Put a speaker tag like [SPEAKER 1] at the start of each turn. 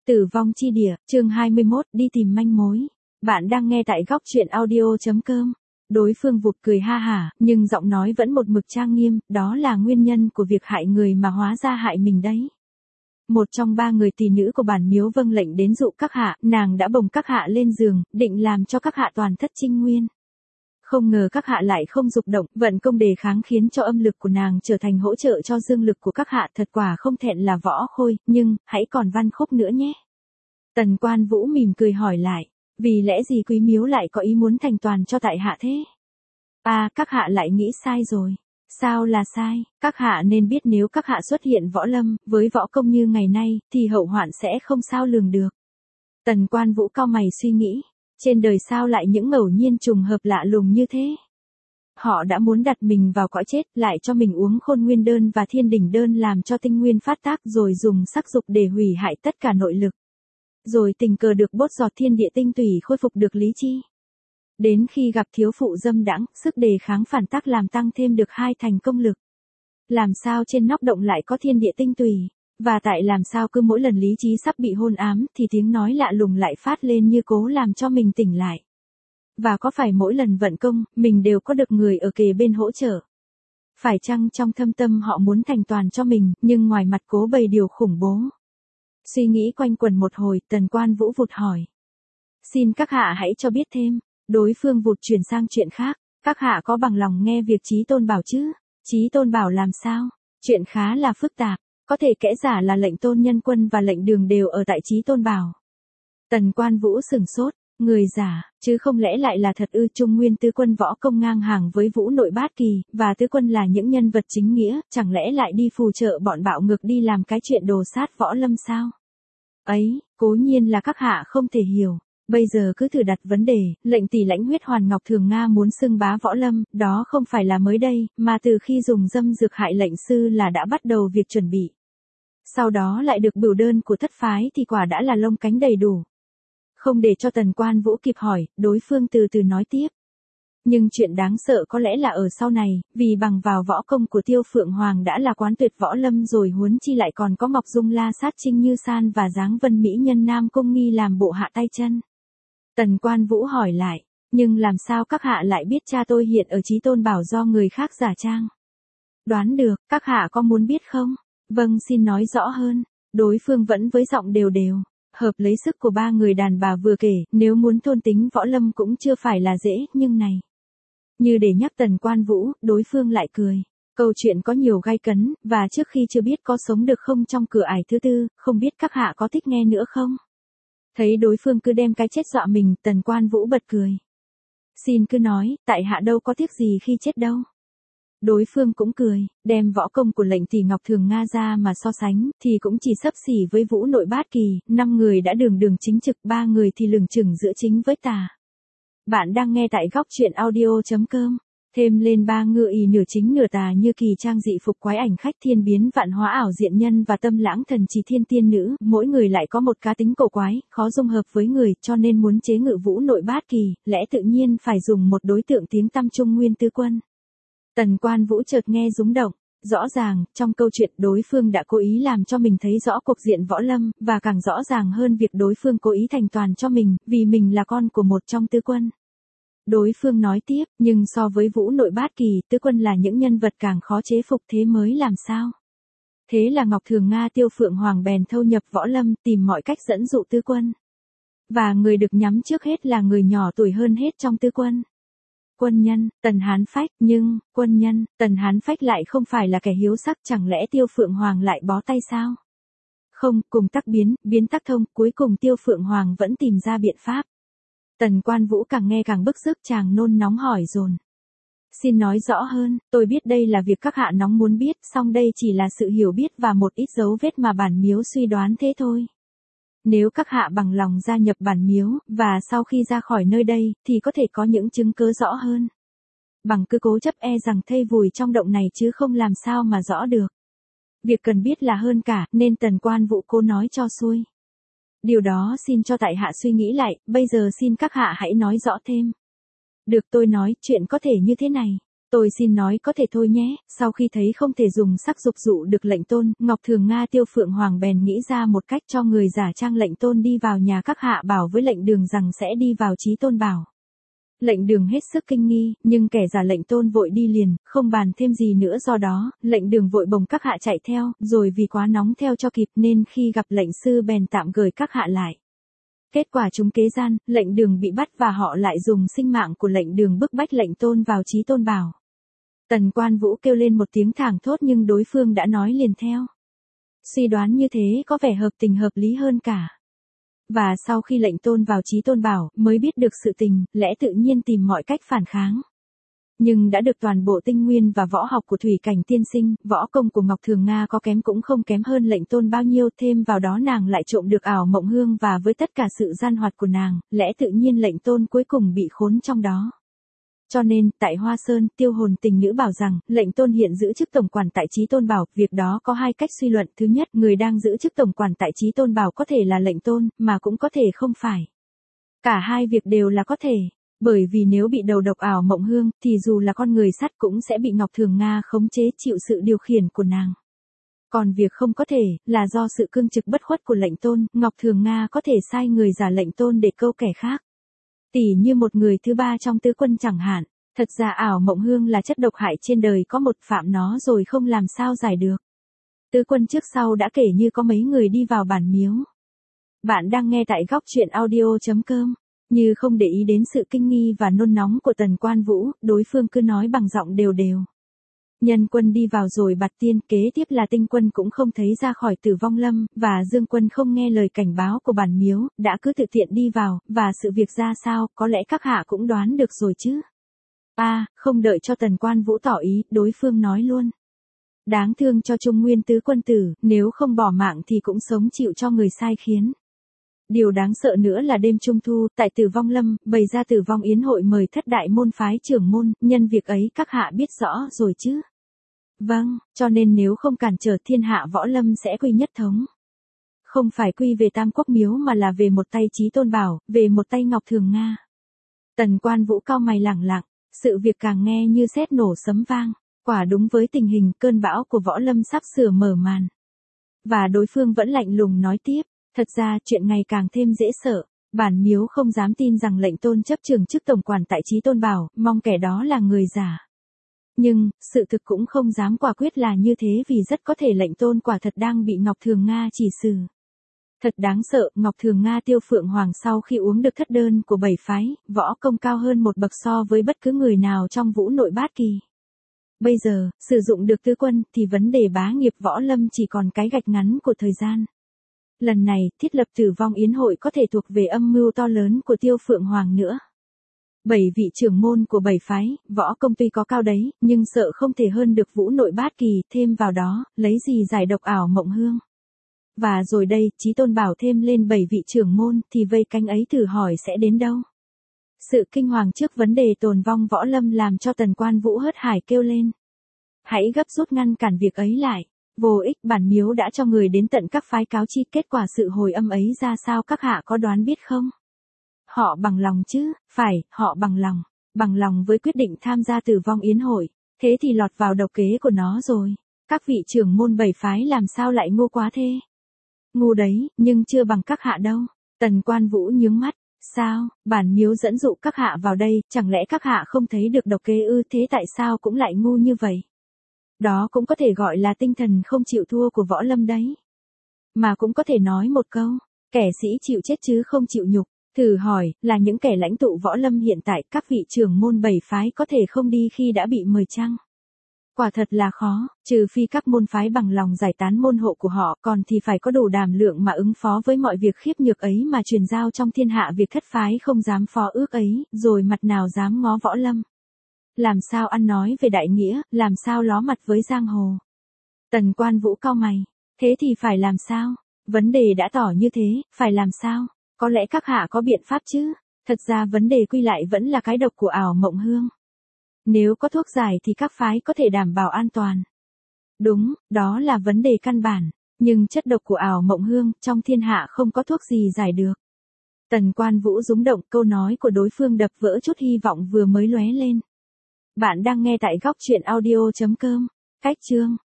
[SPEAKER 1] Tử vong chi địa, chương 21, đi tìm manh mối. Bạn đang nghe tại góc truyện audio.com. Đối phương vụt cười ha hả, nhưng giọng nói vẫn một mực trang nghiêm, đó là nguyên nhân của việc hại người mà hóa ra hại mình đấy. Một trong ba người tỳ nữ của bản miếu vâng lệnh đến dụ các hạ, nàng đã bồng các hạ lên giường, định làm cho các hạ toàn thất trinh nguyên. Không ngờ các hạ lại không dục động, vận công đề kháng khiến cho âm lực của nàng trở thành hỗ trợ cho dương lực của các hạ, thật quả không thẹn là võ khôi, nhưng, hãy còn văn khúc nữa nhé. Tần Quan Vũ mỉm cười hỏi lại, vì lẽ gì quý miếu lại có ý muốn thành toàn cho tại hạ thế? Các hạ lại nghĩ sai rồi. Sao là sai? Các hạ nên biết nếu các hạ xuất hiện võ lâm, với võ công như ngày nay, thì hậu hoạn sẽ không sao lường được. Tần Quan Vũ cau mày suy nghĩ. Trên đời sao lại những ngẫu nhiên trùng hợp lạ lùng như thế? Họ đã muốn đặt mình vào cõi chết, lại cho mình uống khôn nguyên đơn và thiên đỉnh đơn làm cho tinh nguyên phát tác rồi dùng sắc dục để hủy hại tất cả nội lực. Rồi tình cờ được bốt giọt thiên địa tinh tủy khôi phục được lý chi. Đến khi gặp thiếu phụ dâm đãng, sức đề kháng phản tác làm tăng thêm được 2 thành công lực. Làm sao trên nóc động lại có thiên địa tinh tủy? Và tại làm sao cứ mỗi lần lý trí sắp bị hôn ám thì tiếng nói lạ lùng lại phát lên như cố làm cho mình tỉnh lại. Và có phải mỗi lần vận công, mình đều có được người ở kề bên hỗ trợ? Phải chăng trong thâm tâm họ muốn thành toàn cho mình, nhưng ngoài mặt cố bày điều khủng bố? Suy nghĩ quanh quẩn một hồi, Tần Quan Vũ vụt hỏi. Xin các hạ hãy cho biết thêm. Đối phương vụt chuyển sang chuyện khác. Các hạ có bằng lòng nghe việc Chí Tôn bảo chứ? Chí Tôn bảo làm sao? Chuyện khá là phức tạp. Có thể kẽ giả là lệnh Tôn Nhân Quân và lệnh Đường đều ở tại Chí Tôn bảo. Tần Quan Vũ sửng sốt, người giả, chứ không lẽ lại là thật ư? Trung Nguyên Tứ Quân võ công ngang hàng với Vũ Nội Bát Kỳ, và Tứ Quân là những nhân vật chính nghĩa, chẳng lẽ lại đi phù trợ bọn bạo ngược đi làm cái chuyện đồ sát võ lâm sao? Ấy, cố nhiên là các hạ không thể hiểu. Bây giờ cứ thử đặt vấn đề, lệnh tỷ lãnh huyết hoàn Ngọc Thường Nga muốn xưng bá võ lâm, đó không phải là mới đây, mà từ khi dùng dâm dược hại lệnh sư là đã bắt đầu việc chuẩn bị. Sau đó lại được bửu đơn của thất phái thì quả đã là lông cánh đầy đủ. Không để cho Tần Quan Vũ kịp hỏi, đối phương từ từ nói tiếp. Nhưng chuyện đáng sợ có lẽ là ở sau này, vì bằng vào võ công của Tiêu Phượng Hoàng đã là quán tuyệt võ lâm rồi huống chi lại còn có Ngọc Dung La Sát Trinh Như San và dáng vân mỹ nhân Nam Cung Nghi làm bộ hạ tay chân. Tần Quan Vũ hỏi lại, nhưng làm sao các hạ lại biết cha tôi hiện ở Chí Tôn bảo do người khác giả trang? Đoán được, các hạ có muốn biết không? Vâng, xin nói rõ hơn. Đối phương vẫn với giọng đều đều. Hợp lấy sức của ba người đàn bà vừa kể, nếu muốn thôn tính võ lâm cũng chưa phải là dễ, nhưng này. Như để nhắc Tần Quan Vũ, đối phương lại cười. Câu chuyện có nhiều gai cấn, và trước khi chưa biết có sống được không trong cửa ải thứ tư, không biết các hạ có thích nghe nữa không? Thấy đối phương cứ đem cái chết dọa mình, Tần Quan Vũ bật cười. Xin cứ nói, tại hạ đâu có tiếc gì khi chết đâu. Đối phương cũng cười, đem võ công của lệnh tỷ Ngọc Thường Nga ra mà so sánh, thì cũng chỉ xấp xỉ với Vũ Nội Bát Kỳ, 5 người đã đường đường chính trực, 3 người thì lừng chừng giữa chính với tà. Bạn đang nghe tại góc truyện audio.com. Thêm lên 3 ngựa ỷ nửa chính nửa tà như kỳ trang dị phục quái ảnh khách thiên biến vạn hóa ảo diện nhân và tâm lãng thần trì thiên tiên nữ, mỗi người lại có một cá tính cổ quái, khó dung hợp với người, cho nên muốn chế ngự Vũ Nội Bát Kỳ, lẽ tự nhiên phải dùng một đối tượng tiếng tăm Trung Nguyên Tứ Quân. Tần Quan Vũ chợt nghe rúng động. Rõ ràng, trong câu chuyện đối phương đã cố ý làm cho mình thấy rõ cục diện võ lâm, và càng rõ ràng hơn việc đối phương cố ý thành toàn cho mình, vì mình là con của một trong tứ quân. Đối phương nói tiếp, nhưng so với Vũ Nội Bát Kỳ, tứ quân là những nhân vật càng khó chế phục, thế mới làm sao? Thế là Ngọc Thường Nga Tiêu Phượng Hoàng bèn thâu nhập võ lâm, tìm mọi cách dẫn dụ tứ quân. Và người được nhắm trước hết là người nhỏ tuổi hơn hết trong tứ quân. Quân nhân, Tần Hán Phách, nhưng, quân nhân, Tần Hán Phách lại không phải là kẻ hiếu sắc, chẳng lẽ Tiêu Phượng Hoàng lại bó tay sao? Không, cùng tắc biến, biến tắc thông, cuối cùng Tiêu Phượng Hoàng vẫn tìm ra biện pháp. Tần Quan Vũ càng nghe càng bức sức, chàng nôn nóng hỏi dồn. Xin nói rõ hơn, tôi biết đây là việc các hạ nóng muốn biết, song đây chỉ là sự hiểu biết và một ít dấu vết mà bản miếu suy đoán thế thôi. Nếu các hạ bằng lòng gia nhập bản miếu, và sau khi ra khỏi nơi đây, thì có thể có những chứng cứ rõ hơn. Bằng cứ cố chấp e rằng thây vùi trong động này chứ không làm sao mà rõ được. Việc cần biết là hơn cả, nên Tần Quan Vũ cố nói cho xuôi. Điều đó xin cho tại hạ suy nghĩ lại, bây giờ xin các hạ hãy nói rõ thêm. Được, tôi nói, chuyện có thể như thế này. Tôi xin nói có thể thôi nhé, sau khi thấy không thể dùng sắc dục dụ được lệnh tôn, Ngọc Thường Nga Tiêu Phượng Hoàng bèn nghĩ ra một cách cho người giả trang lệnh tôn đi vào nhà các hạ bảo với lệnh đường rằng sẽ đi vào Chí Tôn Bảo. Lệnh đường hết sức kinh nghi, nhưng kẻ giả lệnh tôn vội đi liền, không bàn thêm gì nữa do đó, lệnh đường vội bồng các hạ chạy theo, rồi vì quá nóng theo cho kịp nên khi gặp lệnh sư bèn tạm gửi các hạ lại. Kết quả chúng kế gian, lệnh đường bị bắt và họ lại dùng sinh mạng của lệnh đường bức bách lệnh tôn vào Chí Tôn Bảo. Tần Quan Vũ kêu lên một tiếng thảng thốt nhưng đối phương đã nói liền theo. Suy đoán như thế có vẻ hợp tình hợp lý hơn cả. Và sau khi lệnh tôn vào Chí Tôn Bảo, mới biết được sự tình, lẽ tự nhiên tìm mọi cách phản kháng. Nhưng đã được toàn bộ tinh nguyên và võ học của Thủy Cảnh tiên sinh, võ công của Ngọc Thường Nga có kém cũng không kém hơn lệnh tôn bao nhiêu, thêm vào đó nàng lại trộm được ảo mộng hương và với tất cả sự gian hoạt của nàng, lẽ tự nhiên lệnh tôn cuối cùng bị khốn trong đó. Cho nên, tại Hoa Sơn, Tiêu Hồn Tình Nữ bảo rằng, lệnh tôn hiện giữ chức tổng quản tại Chí Tôn Bảo, việc đó có hai cách suy luận, thứ nhất, người đang giữ chức tổng quản tại Chí Tôn Bảo có thể là lệnh tôn, mà cũng có thể không phải. Cả hai việc đều là có thể, bởi vì nếu bị đầu độc ảo mộng hương, thì dù là con người sắt cũng sẽ bị Ngọc Thường Nga khống chế chịu sự điều khiển của nàng. Còn việc không có thể, là do sự cương trực bất khuất của lệnh tôn, Ngọc Thường Nga có thể sai người giả lệnh tôn để câu kẻ khác. Tỉ như một người thứ ba trong tứ quân chẳng hạn, thật ra ảo mộng hương là chất độc hại trên đời có một phạm nó rồi không làm sao giải được. Tứ quân trước sau đã kể như có mấy người đi vào bản miếu. Bạn đang nghe tại góc truyện audio.com, như không để ý đến sự kinh nghi và nôn nóng của Tần Quan Vũ, đối phương cứ nói bằng giọng đều đều. Nhân quân đi vào rồi bạt tiên, kế tiếp là tinh quân cũng không thấy ra khỏi Tử Vong Lâm, và Dương quân không nghe lời cảnh báo của bản miếu, đã cứ tự tiện đi vào, và sự việc ra sao, có lẽ các hạ cũng đoán được rồi chứ. Không đợi cho Tần Quan Vũ tỏ ý, đối phương nói luôn. Đáng thương cho Trung Nguyên tứ quân tử, nếu không bỏ mạng thì cũng sống chịu cho người sai khiến. Điều đáng sợ nữa là đêm Trung Thu, tại Tử Vong Lâm, bày ra Tử Vong Yến hội mời thất đại môn phái trưởng môn, nhân việc ấy các hạ biết rõ rồi chứ. Vâng, cho nên nếu không cản trở thiên hạ võ lâm sẽ quy nhất thống. Không phải quy về Tam Quốc Miếu mà là về một tay Chí Tôn Bảo, về một tay Ngọc Thường Nga. Tần Quan Vũ cau mày lẳng lặng, sự việc càng nghe như sét nổ sấm vang, quả đúng với tình hình cơn bão của võ lâm sắp sửa mở màn. Và đối phương vẫn lạnh lùng nói tiếp, thật ra chuyện ngày càng thêm dễ sợ, bản miếu không dám tin rằng lệnh tôn chấp trường chức tổng quản tại Chí Tôn Bảo, mong kẻ đó là người giả. Nhưng, sự thực cũng không dám quả quyết là như thế vì rất có thể lệnh tôn quả thật đang bị Ngọc Thường Nga chỉ xử. Thật đáng sợ, Ngọc Thường Nga Tiêu Phượng Hoàng sau khi uống được thất đơn của 7 phái, võ công cao hơn một bậc so với bất cứ người nào trong vũ nội bát kỳ. Bây giờ, sử dụng được tứ quân thì vấn đề bá nghiệp võ lâm chỉ còn cái gạch ngắn của thời gian. Lần này, thiết lập Tử Vong Yến hội có thể thuộc về âm mưu to lớn của Tiêu Phượng Hoàng nữa. 7 vị trưởng môn của 7 phái, võ công tuy có cao đấy, nhưng sợ không thể hơn được vũ nội bát kỳ, thêm vào đó, lấy gì giải độc ảo mộng hương. Và rồi đây, Chí Tôn Bảo thêm lên 7 vị trưởng môn, thì vây cánh ấy thử hỏi sẽ đến đâu. Sự kinh hoàng trước vấn đề tồn vong võ lâm làm cho Tần Quan Vũ hớt hải kêu lên. Hãy gấp rút ngăn cản việc ấy lại. Vô ích, bản miếu đã cho người đến tận các phái cáo chi, kết quả sự hồi âm ấy ra sao các hạ có đoán biết không? Họ bằng lòng chứ, phải, họ bằng lòng với quyết định tham gia Tử Vong Yến hội, thế thì lọt vào độc kế của nó rồi. Các vị trưởng môn 7 phái làm sao lại ngu quá thế? Ngu đấy, nhưng chưa bằng các hạ đâu. Tần Quan Vũ nhướng mắt, sao, bản miếu dẫn dụ các hạ vào đây, chẳng lẽ các hạ không thấy được độc kế ư, thế tại sao cũng lại ngu như vậy? Đó cũng có thể gọi là tinh thần không chịu thua của võ lâm đấy. Mà cũng có thể nói một câu, kẻ sĩ chịu chết chứ không chịu nhục. Thử hỏi, là những kẻ lãnh tụ võ lâm hiện tại, các vị trưởng môn 7 phái có thể không đi khi đã bị mời chăng? Quả thật là khó, trừ phi các môn phái bằng lòng giải tán môn hộ của họ, còn thì phải có đủ đảm lượng mà ứng phó với mọi việc khiếp nhược ấy mà truyền giao trong thiên hạ việc thất phái không dám phó ước ấy, rồi mặt nào dám ngó võ lâm. Làm sao ăn nói về đại nghĩa, làm sao ló mặt với giang hồ. Tần Quan Vũ cau mày, thế thì phải làm sao? Vấn đề đã tỏ như thế, phải làm sao? Có lẽ các hạ có biện pháp chứ? Thật ra vấn đề quy lại vẫn là cái độc của ảo mộng hương. Nếu có thuốc giải thì các phái có thể đảm bảo an toàn. Đúng, đó là vấn đề căn bản. Nhưng chất độc của ảo mộng hương, trong thiên hạ không có thuốc gì giải được. Tần Quan Vũ rúng động, câu nói của đối phương đập vỡ chút hy vọng vừa mới lóe lên. Bạn đang nghe tại góc chuyện audio.com. Cách chương